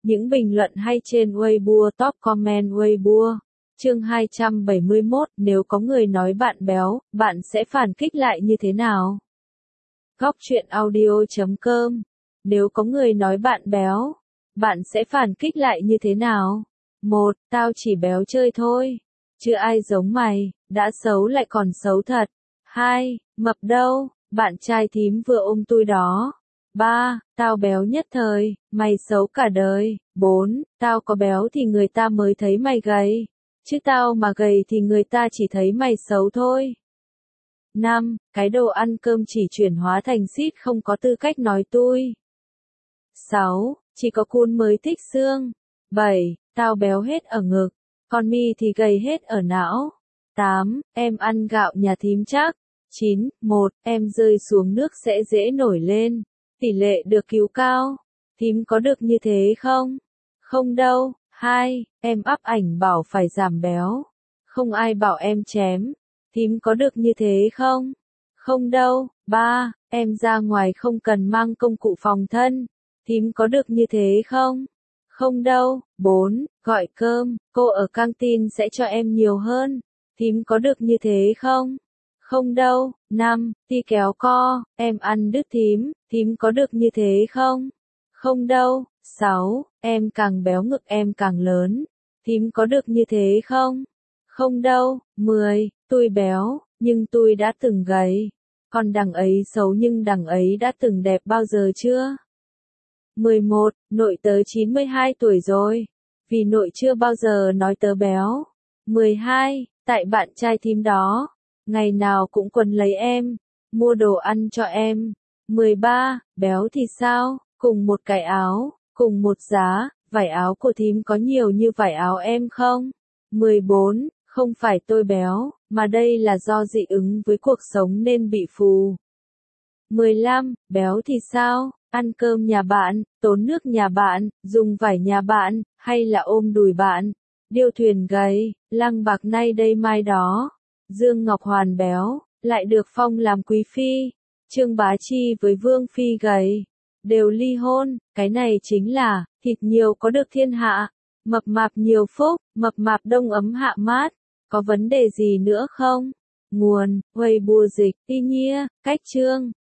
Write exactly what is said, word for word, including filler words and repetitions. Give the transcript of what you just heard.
Những bình luận hay trên Weibo, top comment Weibo. Chương hai trăm bảy mươi mốt, nếu có người nói bạn béo, bạn sẽ phản kích lại như thế nào? Góc truyện audio chấm com. Nếu có người nói bạn béo, bạn sẽ phản kích lại như thế nào? một. Tao chỉ béo chơi thôi. Chưa ai giống mày, đã xấu lại còn xấu thật. hai. Mập đâu, bạn trai thím vừa ôm tui đó. ba. Tao béo nhất thời, mày xấu cả đời. bốn. Tao có béo thì người ta mới thấy mày gầy. Chứ tao mà gầy thì người ta chỉ thấy mày xấu thôi. năm. Cái đồ ăn cơm chỉ chuyển hóa thành xít không có tư cách nói tui. sáu. Chỉ có cún mới thích xương. bảy. Tao béo hết ở ngực, còn mi thì gầy hết ở não. tám. Em ăn gạo nhà thím chắc. chín. một. Em rơi xuống nước sẽ dễ nổi lên. Tỷ lệ được cứu cao. Thím có được như thế không? Không đâu. hai. Em up ảnh bảo phải giảm béo. Không ai bảo em chém. Thím có được như thế không? Không đâu. ba. Em ra ngoài không cần mang công cụ phòng thân. Thím có được như thế không? Không đâu. bốn. Gọi cơm, cô ở căng tin sẽ cho em nhiều hơn. Thím có được như thế không? Không đâu. năm. Đi kéo co, em ăn đứt thím, thím có được như thế không? Không đâu. sáu. Em càng béo ngực em càng lớn. Thím có được như thế không? Không đâu. mười. Tôi béo, nhưng tôi đã từng gầy. Còn đằng ấy xấu nhưng đằng ấy đã từng đẹp bao giờ chưa? mười một. Nội tớ chín mươi hai tuổi rồi. Vì nội chưa bao giờ nói tớ béo. mười hai. Tại bạn trai thím đó, ngày nào cũng quấn lấy em, mua đồ ăn cho em. mười ba. Béo thì sao, cùng một cái áo, cùng một giá, vải áo của thím có nhiều như vải áo em không? mười bốn. Không phải tôi béo, mà đây là do dị ứng với cuộc sống nên bị phù. mười lăm. Béo thì sao? Ăn cơm nhà bạn, tốn nước nhà bạn, dùng vải nhà bạn, hay là ôm đùi bạn? Điêu thuyền gầy, lăng bạc nay đây mai đó. Dương Ngọc Hoàn béo, lại được phong làm quý phi. Trương Bá Chi với Vương Phi gầy, đều ly hôn. Cái này chính là, thịt nhiều có được thiên hạ, mập mạp nhiều phúc, mập mạp đông ấm hạ mát. Có vấn đề gì nữa không? Nguồn, Weibo dịch, y nhia, cách chương.